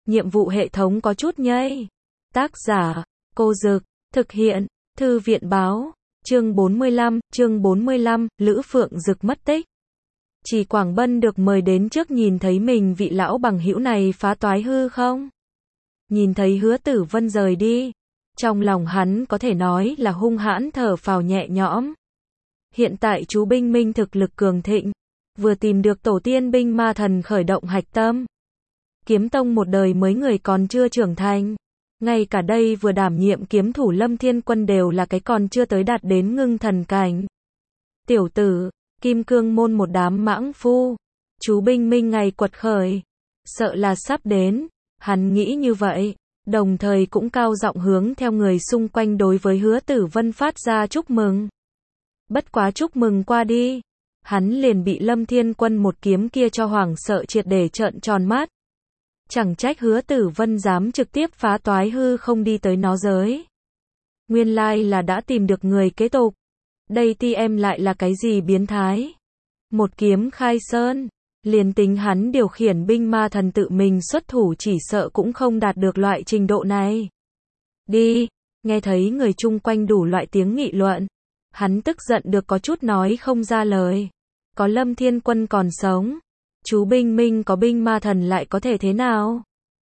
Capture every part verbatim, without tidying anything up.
nhiệm vụ hệ thống có chút nhây. Tác giả, Cô Dực, thực hiện, Thư viện báo, chương bốn mươi lăm, chương bốn mươi lăm, Lữ Phượng Dực mất tích. Chỉ Quảng Bân được mời đến trước nhìn thấy mình vị lão bằng hữu này phá toái hư không? Nhìn thấy Hứa Tử Vân rời đi, trong lòng hắn có thể nói là hung hãn thở phào nhẹ nhõm. Hiện tại chú Binh Minh thực lực cường thịnh, vừa tìm được tổ tiên binh ma thần khởi động hạch tâm. Kiếm tông một đời mới người còn chưa trưởng thành. Ngay cả đây vừa đảm nhiệm kiếm thủ Lâm Thiên Quân đều là cái còn chưa tới đạt đến ngưng thần cảnh. Tiểu tử, Kim Cương môn một đám mãng phu. Chú Binh Minh ngày quật khởi, sợ là sắp đến. Hắn nghĩ như vậy, đồng thời cũng cao giọng hướng theo người xung quanh đối với Hứa Tử Vân phát ra chúc mừng. Bất quá chúc mừng qua đi, hắn liền bị Lâm Thiên Quân một kiếm kia cho hoảng sợ triệt để trợn tròn mắt. Chẳng trách Hứa Tử Vân dám trực tiếp phá toái hư không đi tới nó giới. Nguyên lai là đã tìm được người kế tục. Đây ti em lại là cái gì biến thái? Một kiếm khai sơn, liền tính hắn điều khiển binh ma thần tự mình xuất thủ chỉ sợ cũng không đạt được loại trình độ này. Đi, nghe thấy người chung quanh đủ loại tiếng nghị luận. Hắn tức giận được có chút nói không ra lời. Có Lâm Thiên Quân còn sống, chú Binh Minh có binh ma thần lại có thể thế nào?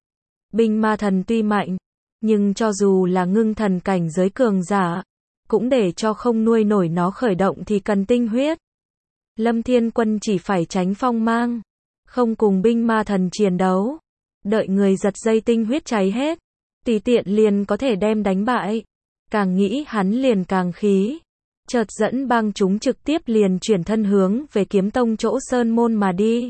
Binh ma thần tuy mạnh, nhưng cho dù là ngưng thần cảnh giới cường giả, cũng để cho không nuôi nổi nó khởi động thì cần tinh huyết. Lâm Thiên Quân chỉ phải tránh phong mang, không cùng binh ma thần chiến đấu, đợi người giật dây tinh huyết cháy hết, tùy tiện liền có thể đem đánh bại. Càng nghĩ hắn liền càng khí, chợt dẫn bang chúng trực tiếp liền chuyển thân hướng về kiếm tông chỗ sơn môn mà đi.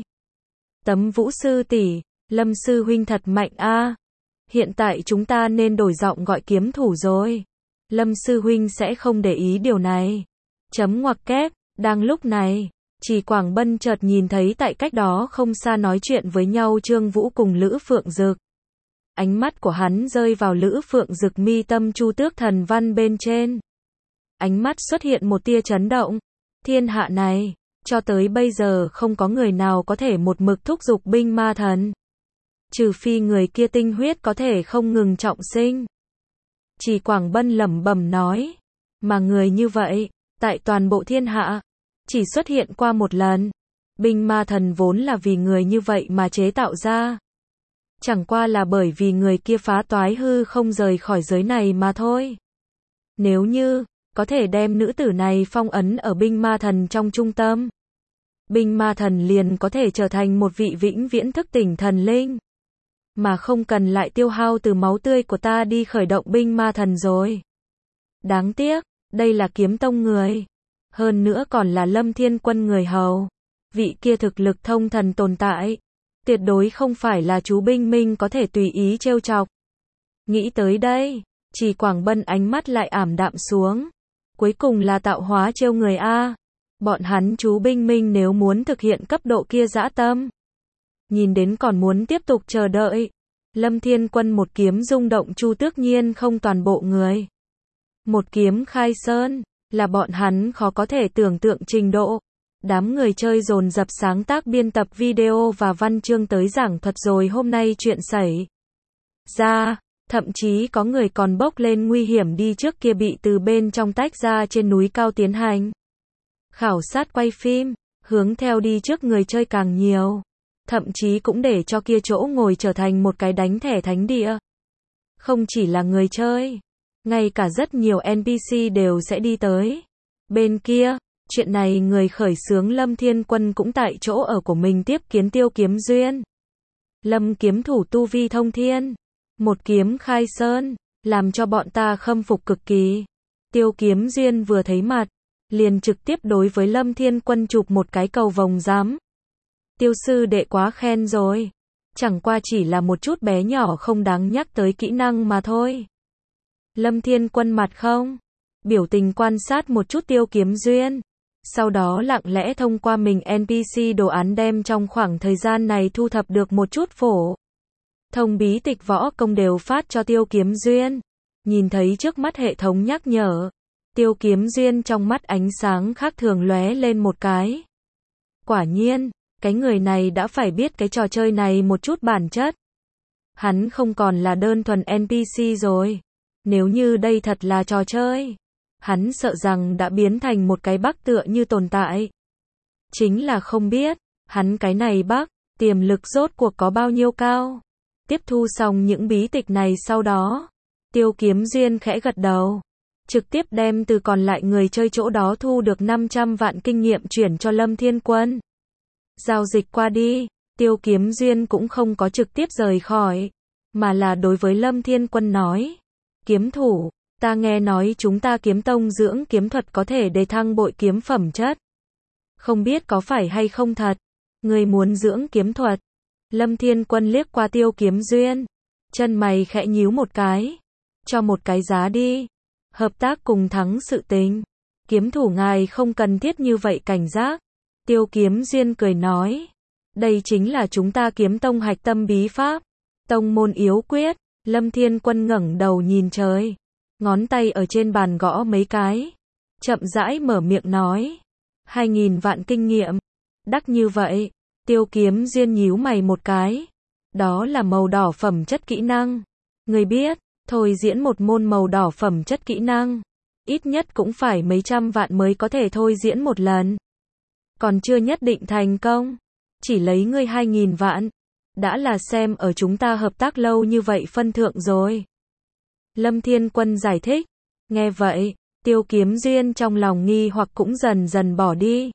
Tấm Vũ sư tỷ, Lâm sư huynh thật mạnh a. Hiện tại chúng ta nên đổi giọng gọi kiếm thủ rồi. Lâm sư huynh sẽ không để ý điều này. Chấm ngoặc kép, đang lúc này, Chỉ Quảng Bân chợt nhìn thấy tại cách đó không xa nói chuyện với nhau Trương Vũ cùng Lữ Phượng Dực. Ánh mắt của hắn rơi vào Lữ Phượng Dực mi tâm chu tước thần văn bên trên. Ánh mắt xuất hiện một tia chấn động. Thiên hạ này, cho tới bây giờ không có người nào có thể một mực thúc giục binh ma thần. Trừ phi người kia tinh huyết có thể không ngừng trọng sinh. Chỉ Quảng Bân lẩm bẩm nói. Mà người như vậy, tại toàn bộ thiên hạ, chỉ xuất hiện qua một lần. Binh ma thần vốn là vì người như vậy mà chế tạo ra. Chẳng qua là bởi vì người kia phá toái hư không rời khỏi giới này mà thôi. Nếu như có thể đem nữ tử này phong ấn ở binh ma thần trong trung tâm, binh ma thần liền có thể trở thành một vị vĩnh viễn thức tỉnh thần linh, mà không cần lại tiêu hao từ máu tươi của ta đi khởi động binh ma thần rồi. Đáng tiếc, đây là kiếm tông người, hơn nữa còn là Lâm Thiên Quân người hầu. Vị kia thực lực thông thần tồn tại, tuyệt đối không phải là chú Binh Minh có thể tùy ý trêu chọc. Nghĩ tới đây, Chỉ Quảng Bân ánh mắt lại ảm đạm xuống. Cuối cùng là tạo hóa trêu người a. Bọn hắn chú Binh Minh nếu muốn thực hiện cấp độ kia dã tâm, nhìn đến còn muốn tiếp tục chờ đợi. Lâm Thiên Quân một kiếm rung động Chu Tước Nhiên không toàn bộ người. Một kiếm khai sơn, là bọn hắn khó có thể tưởng tượng trình độ. Đám người chơi dồn dập sáng tác biên tập video và văn chương tới giảng thuật rồi hôm nay chuyện xảy ra. Thậm chí có người còn bốc lên nguy hiểm đi trước kia bị từ bên trong tách ra trên núi cao tiến hành khảo sát quay phim, hướng theo đi trước người chơi càng nhiều. Thậm chí cũng để cho kia chỗ ngồi trở thành một cái đánh thẻ thánh địa. Không chỉ là người chơi, ngay cả rất nhiều en pê xê đều sẽ đi tới. Bên kia, chuyện này người khởi xướng Lâm Thiên Quân cũng tại chỗ ở của mình tiếp kiến Tiêu Kiếm Duyên. Lâm kiếm thủ tu vi thông thiên, một kiếm khai sơn, làm cho bọn ta khâm phục cực kỳ. Tiêu Kiếm Duyên vừa thấy mặt, liền trực tiếp đối với Lâm Thiên Quân chụp một cái cầu vồng giám. Tiêu sư đệ quá khen rồi, chẳng qua chỉ là một chút bé nhỏ không đáng nhắc tới kỹ năng mà thôi. Lâm Thiên Quân mặt không biểu tình quan sát một chút Tiêu Kiếm Duyên, sau đó lặng lẽ thông qua mình en pê xê đồ án đem trong khoảng thời gian này thu thập được một chút phổ thông bí tịch võ công đều phát cho Tiêu Kiếm Duyên. Nhìn thấy trước mắt hệ thống nhắc nhở, Tiêu Kiếm Duyên trong mắt ánh sáng khác thường lóe lên một cái. Quả nhiên, cái người này đã phải biết cái trò chơi này một chút bản chất. Hắn không còn là đơn thuần en pê xê rồi. Nếu như đây thật là trò chơi, hắn sợ rằng đã biến thành một cái bug tựa như tồn tại. Chính là không biết, hắn cái này bug, tiềm lực rốt cuộc có bao nhiêu cao. Tiếp thu xong những bí tịch này sau đó, Tiêu Kiếm Duyên khẽ gật đầu, trực tiếp đem từ còn lại người chơi chỗ đó thu được năm trăm vạn kinh nghiệm chuyển cho Lâm Thiên Quân. Giao dịch qua đi, Tiêu Kiếm Duyên cũng không có trực tiếp rời khỏi, mà là đối với Lâm Thiên Quân nói, kiếm thủ, ta nghe nói chúng ta kiếm tông dưỡng kiếm thuật có thể đề thăng bội kiếm phẩm chất. Không biết có phải hay không thật, người muốn dưỡng kiếm thuật. Lâm Thiên Quân liếc qua Tiêu Kiếm Duyên, chân mày khẽ nhíu một cái, cho một cái giá đi, hợp tác cùng thắng sự tình. Kiếm thủ ngài không cần thiết như vậy cảnh giác. Tiêu Kiếm Duyên cười nói, đây chính là chúng ta kiếm tông hạch tâm bí pháp, tông môn yếu quyết. Lâm Thiên Quân ngẩng đầu nhìn trời, ngón tay ở trên bàn gõ mấy cái, chậm rãi mở miệng nói, hai nghìn vạn kinh nghiệm, đắt như vậy. Tiêu Kiếm Duyên nhíu mày một cái, đó là màu đỏ phẩm chất kỹ năng. Người biết, thôi diễn một môn màu đỏ phẩm chất kỹ năng, ít nhất cũng phải mấy trăm vạn mới có thể thôi diễn một lần. Còn chưa nhất định thành công, chỉ lấy ngươi hai nghìn vạn, đã là xem ở chúng ta hợp tác lâu như vậy phân thượng rồi. Lâm Thiên Quân giải thích, nghe vậy, Tiêu Kiếm Duyên trong lòng nghi hoặc cũng dần dần bỏ đi.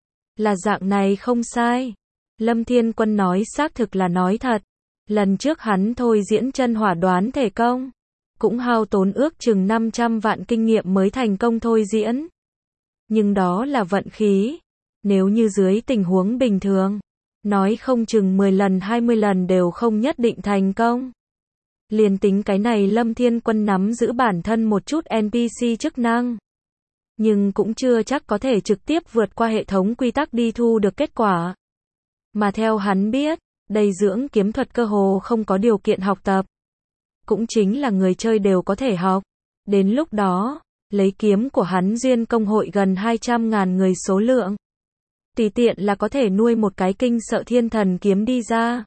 Là dạng này không sai. Lâm Thiên Quân nói xác thực là nói thật. Lần trước hắn thôi diễn chân hỏa đoán thể công, cũng hao tốn ước chừng năm trăm vạn kinh nghiệm mới thành công thôi diễn. Nhưng đó là vận khí. Nếu như dưới tình huống bình thường, nói không chừng mười lần hai mươi lần đều không nhất định thành công. Liền tính cái này Lâm Thiên Quân nắm giữ bản thân một chút en pê xê chức năng, nhưng cũng chưa chắc có thể trực tiếp vượt qua hệ thống quy tắc đi thu được kết quả. Mà theo hắn biết, đây dưỡng kiếm thuật cơ hồ không có điều kiện học tập. Cũng chính là người chơi đều có thể học. Đến lúc đó, lấy kiếm của hắn duyên công hội gần hai trăm ngàn người số lượng, tùy tiện là có thể nuôi một cái kinh sợ thiên thần kiếm đi ra.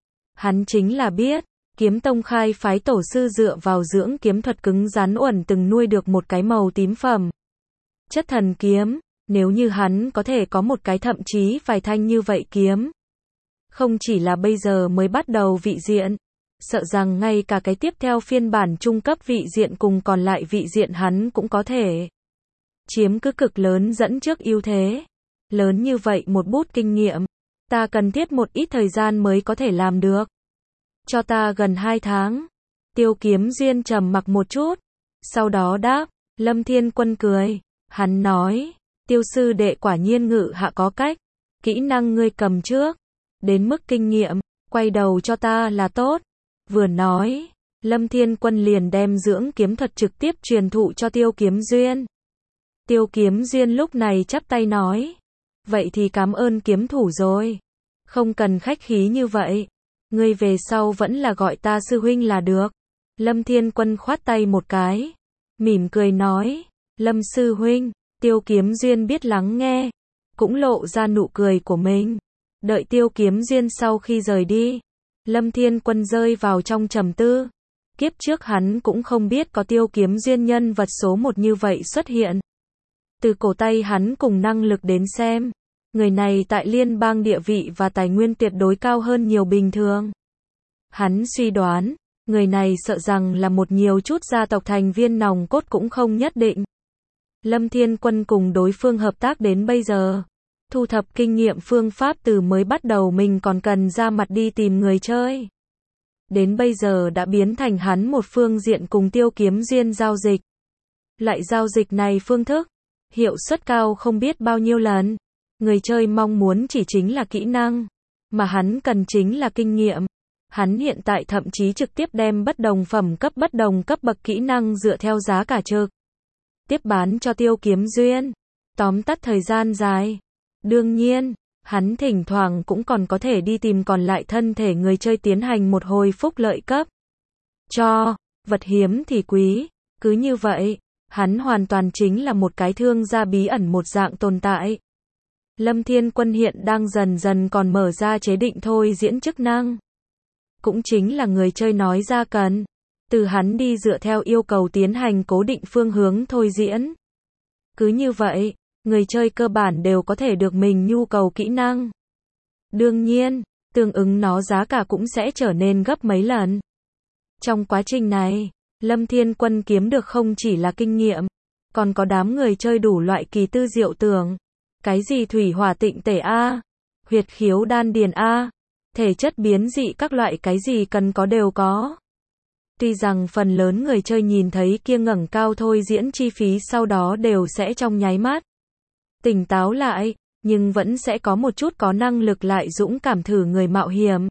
Hắn chính là biết, kiếm tông khai phái tổ sư dựa vào dưỡng kiếm thuật cứng rắn uẩn từng nuôi được một cái màu tím phẩm chất thần kiếm. Nếu như hắn có thể có một cái thậm chí vài thanh như vậy kiếm, không chỉ là bây giờ mới bắt đầu vị diện, sợ rằng ngay cả cái tiếp theo phiên bản trung cấp vị diện cùng còn lại vị diện hắn cũng có thể chiếm cứ cực lớn dẫn trước ưu thế. Lớn như vậy một bút kinh nghiệm, ta cần thiết một ít thời gian mới có thể làm được. Cho ta gần hai tháng. Tiêu Kiếm Duyên trầm mặc một chút, sau đó đáp. Lâm Thiên Quân cười, hắn nói, Tiêu sư đệ quả nhiên ngự hạ có cách, kỹ năng ngươi cầm trước, đến mức kinh nghiệm, quay đầu cho ta là tốt. Vừa nói, Lâm Thiên Quân liền đem dưỡng kiếm thuật trực tiếp truyền thụ cho Tiêu Kiếm Duyên. Tiêu Kiếm Duyên lúc này chắp tay nói, vậy thì cảm ơn kiếm thủ rồi, không cần khách khí như vậy, ngươi về sau vẫn là gọi ta sư huynh là được. Lâm Thiên Quân khoát tay một cái, mỉm cười nói, Lâm sư huynh. Tiêu Kiếm Duyên biết lắng nghe, cũng lộ ra nụ cười của mình. Đợi Tiêu Kiếm Duyên sau khi rời đi, Lâm Thiên Quân rơi vào trong trầm tư. Kiếp trước hắn cũng không biết có Tiêu Kiếm Duyên nhân vật số một như vậy xuất hiện. Từ cổ tay hắn cùng năng lực đến xem, người này tại liên bang địa vị và tài nguyên tuyệt đối cao hơn nhiều bình thường. Hắn suy đoán, người này sợ rằng là một nhiều chút gia tộc thành viên nòng cốt cũng không nhất định. Lâm Thiên Quân cùng đối phương hợp tác đến bây giờ, thu thập kinh nghiệm phương pháp từ mới bắt đầu mình còn cần ra mặt đi tìm người chơi. Đến bây giờ đã biến thành hắn một phương diện cùng Tiêu Kiếm Duyên giao dịch. Loại giao dịch này phương thức, hiệu suất cao không biết bao nhiêu lần. Người chơi mong muốn chỉ chính là kỹ năng, mà hắn cần chính là kinh nghiệm. Hắn hiện tại thậm chí trực tiếp đem bất đồng phẩm cấp bất đồng cấp bậc kỹ năng dựa theo giá cả trực tiếp bán cho Tiêu Kiếm Duyên. Tóm tắt thời gian dài. Đương nhiên, hắn thỉnh thoảng cũng còn có thể đi tìm còn lại thân thể người chơi tiến hành một hồi phúc lợi cấp. Cho, vật hiếm thì quý. Cứ như vậy, hắn hoàn toàn chính là một cái thương gia bí ẩn một dạng tồn tại. Lâm Thiên Quân hiện đang dần dần còn mở ra chế định thôi diễn chức năng. cũng chính là người chơi nói ra cần. Từ hắn đi dựa theo yêu cầu tiến hành cố định phương hướng thôi diễn. Cứ như vậy, người chơi cơ bản đều có thể được mình nhu cầu kỹ năng. Đương nhiên, tương ứng nó giá cả cũng sẽ trở nên gấp mấy lần. Trong quá trình này, Lâm Thiên Quân kiếm được không chỉ là kinh nghiệm, còn có đám người chơi đủ loại kỳ tư diệu tưởng. Cái gì thủy hỏa tịnh tể A, huyệt khiếu đan điền A, thể chất biến dị các loại cái gì cần có đều có. Tuy rằng phần lớn người chơi nhìn thấy kia ngẩng cao thôi diễn chi phí sau đó đều sẽ trong nháy mắt tỉnh táo lại, nhưng vẫn sẽ có một chút có năng lực lại dũng cảm thử người mạo hiểm.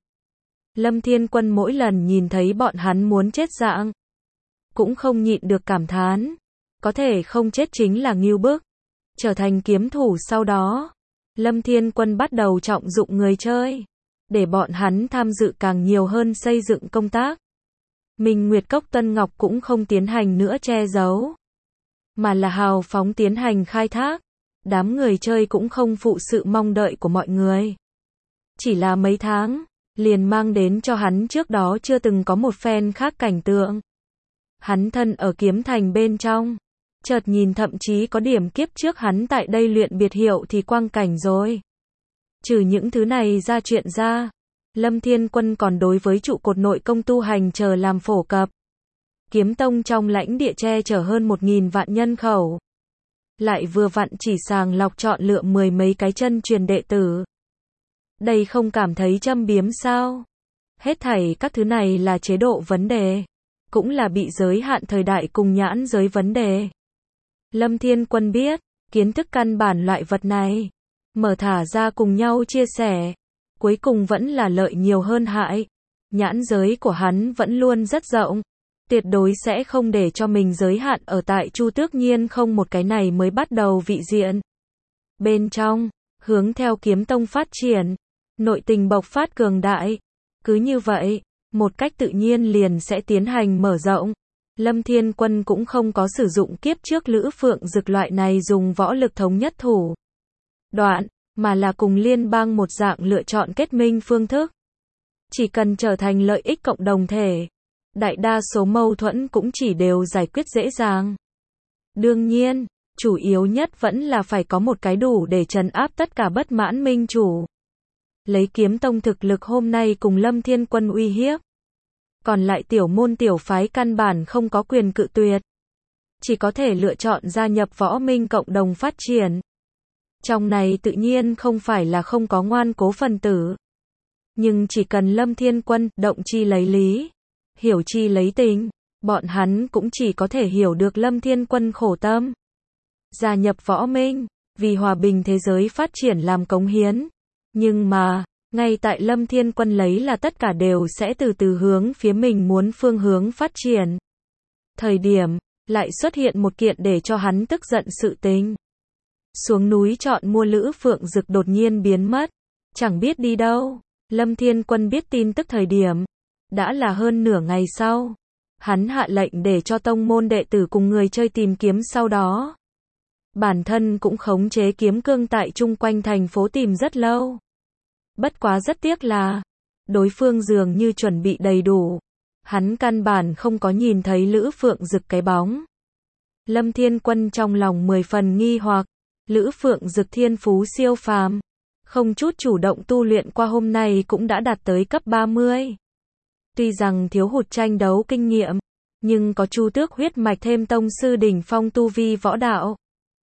Lâm Thiên Quân mỗi lần nhìn thấy bọn hắn muốn chết dạng, cũng không nhịn được cảm thán. Có thể không chết chính là ngưu bức. Trở thành kiếm thủ sau đó, Lâm Thiên Quân bắt đầu trọng dụng người chơi, để bọn hắn tham dự càng nhiều hơn xây dựng công tác. Minh Nguyệt Cốc Tân Ngọc cũng không tiến hành nữa che giấu, mà là hào phóng tiến hành khai thác. Đám người chơi cũng không phụ sự mong đợi của mọi người. Chỉ là mấy tháng, liền mang đến cho hắn trước đó chưa từng có một phen khác cảnh tượng. Hắn thân ở kiếm thành bên trong, chợt nhìn thậm chí có điểm kiếp trước hắn tại đây luyện biệt hiệu thì quang cảnh rồi. Trừ những thứ này ra chuyện ra, Lâm Thiên Quân còn đối với trụ cột nội công tu hành chờ làm phổ cập. Kiếm tông trong lãnh địa che chở hơn một nghìn vạn nhân khẩu. Lại vừa vặn chỉ sàng lọc chọn lựa mười mấy cái chân truyền đệ tử. Đây không cảm thấy châm biếm sao? Hết thảy các thứ này là chế độ vấn đề, cũng là bị giới hạn thời đại cùng nhãn giới vấn đề. Lâm Thiên Quân biết, kiến thức căn bản loại vật này, mở thả ra cùng nhau chia sẻ, cuối cùng vẫn là lợi nhiều hơn hại. Nhãn giới của hắn vẫn luôn rất rộng, tuyệt đối sẽ không để cho mình giới hạn ở tại Chu Tước Nhiên không một cái này mới bắt đầu vị diện. Bên trong, hướng theo kiếm tông phát triển, nội tình bộc phát cường đại. Cứ như vậy, một cách tự nhiên liền sẽ tiến hành mở rộng. Lâm Thiên Quân cũng không có sử dụng kiếp trước Lữ Phượng Dực loại này dùng võ lực thống nhất thủ đoạn, mà là cùng liên bang một dạng lựa chọn kết minh phương thức. Chỉ cần trở thành lợi ích cộng đồng thể, đại đa số mâu thuẫn cũng chỉ đều giải quyết dễ dàng. Đương nhiên, chủ yếu nhất vẫn là phải có một cái đủ để trấn áp tất cả bất mãn minh chủ. Lấy kiếm tông thực lực hôm nay cùng Lâm Thiên Quân uy hiếp. Còn lại tiểu môn tiểu phái căn bản không có quyền cự tuyệt. Chỉ có thể lựa chọn gia nhập võ minh cộng đồng phát triển. Trong này tự nhiên không phải là không có ngoan cố phần tử. Nhưng chỉ cần Lâm Thiên Quân động chi lấy lý, hiểu chi lấy tình, bọn hắn cũng chỉ có thể hiểu được Lâm Thiên Quân khổ tâm. Gia nhập võ minh, vì hòa bình thế giới phát triển làm cống hiến. Nhưng mà, ngay tại Lâm Thiên Quân lấy là tất cả đều sẽ từ từ hướng phía mình muốn phương hướng phát triển. Thời điểm, lại xuất hiện một kiện để cho hắn tức giận sự tình. Xuống núi chọn mua Lữ Phượng Dực đột nhiên biến mất, chẳng biết đi đâu. Lâm Thiên Quân biết tin tức thời điểm, đã là hơn nửa ngày sau. Hắn hạ lệnh để cho tông môn đệ tử cùng người chơi tìm kiếm sau đó. Bản thân cũng khống chế kiếm cương tại chung quanh thành phố tìm rất lâu. Bất quá rất tiếc là, đối phương dường như chuẩn bị đầy đủ. Hắn căn bản không có nhìn thấy Lữ Phượng Dực cái bóng. Lâm Thiên Quân trong lòng mười phần nghi hoặc, Lữ Phượng Dực thiên phú siêu phàm, không chút chủ động tu luyện qua hôm nay cũng đã đạt tới cấp ba mươi. Tuy rằng thiếu hụt tranh đấu kinh nghiệm, nhưng có Chu Tước huyết mạch thêm tông sư đỉnh phong tu vi võ đạo.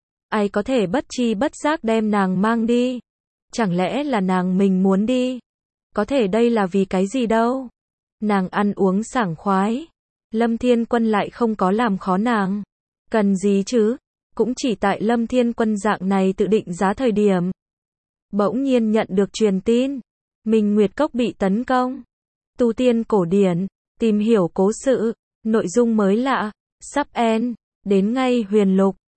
Ai có thể bất chi bất giác đem nàng mang đi? Chẳng lẽ là nàng mình muốn đi? Có thể đây là vì cái gì đâu? Nàng ăn uống sảng khoái. Lâm Thiên Quân lại không có làm khó nàng. Cần gì chứ? Cũng chỉ tại Lâm Thiên Quân dạng này tự định giá thời điểm. Bỗng nhiên nhận được truyền tin. Minh Nguyệt Cốc bị tấn công. Tu tiên cổ điển. Tìm hiểu cố sự. Nội dung mới lạ. Sắp end. Đến ngay huyền lục.